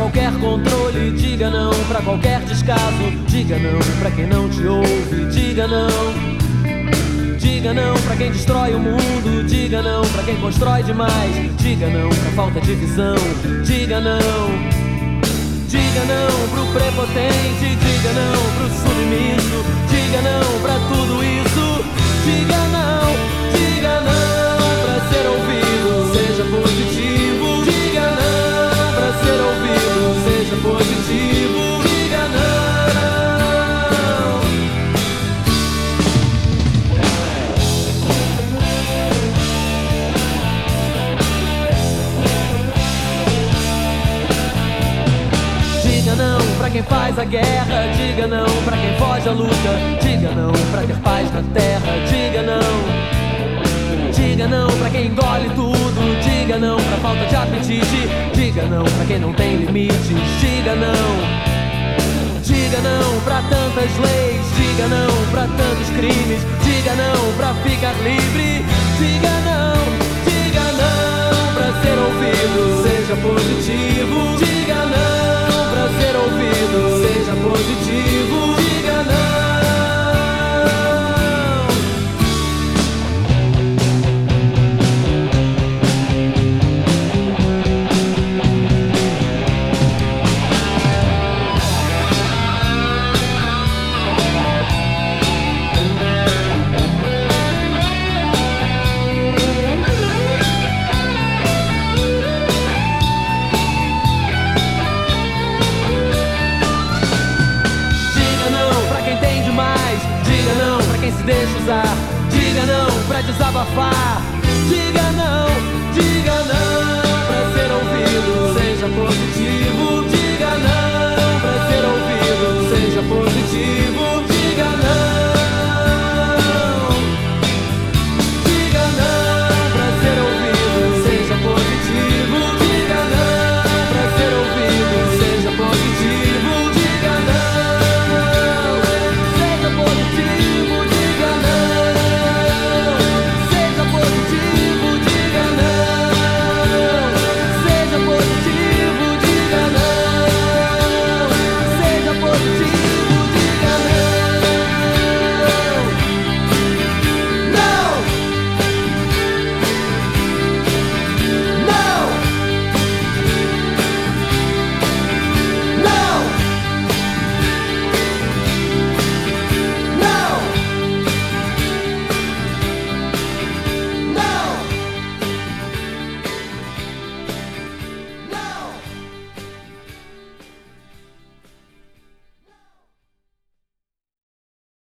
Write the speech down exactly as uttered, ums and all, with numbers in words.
qualquer controle, diga não pra qualquer descaso. Diga não pra quem não te ouve, diga não. Diga não pra quem destrói o mundo, diga não pra quem constrói demais. Diga não pra falta de visão, diga não. Diga não pro prepotente, diga não pro submisso, diga não pra tudo isso. Diga não, diga não pra ser ouvido, seja positivo. Diga não pra ser ouvido, seja positivo. Diga não. Diga não pra quem faz a guerra, diga não pra quem foge à luta, diga não pra ter paz na terra, diga não. Diga não pra quem engole tudo, diga não pra falta de apetite, diga não pra quem não tem limites, diga não. Diga não pra tantas leis, diga não pra tantos crimes, diga não pra ficar livre, diga não, diga não pra ser ouvido, seja positivo, diga não pra ser ouvido, seja positivo, diga não. Quem se deixa usar, diga não pra desabafar, diga não.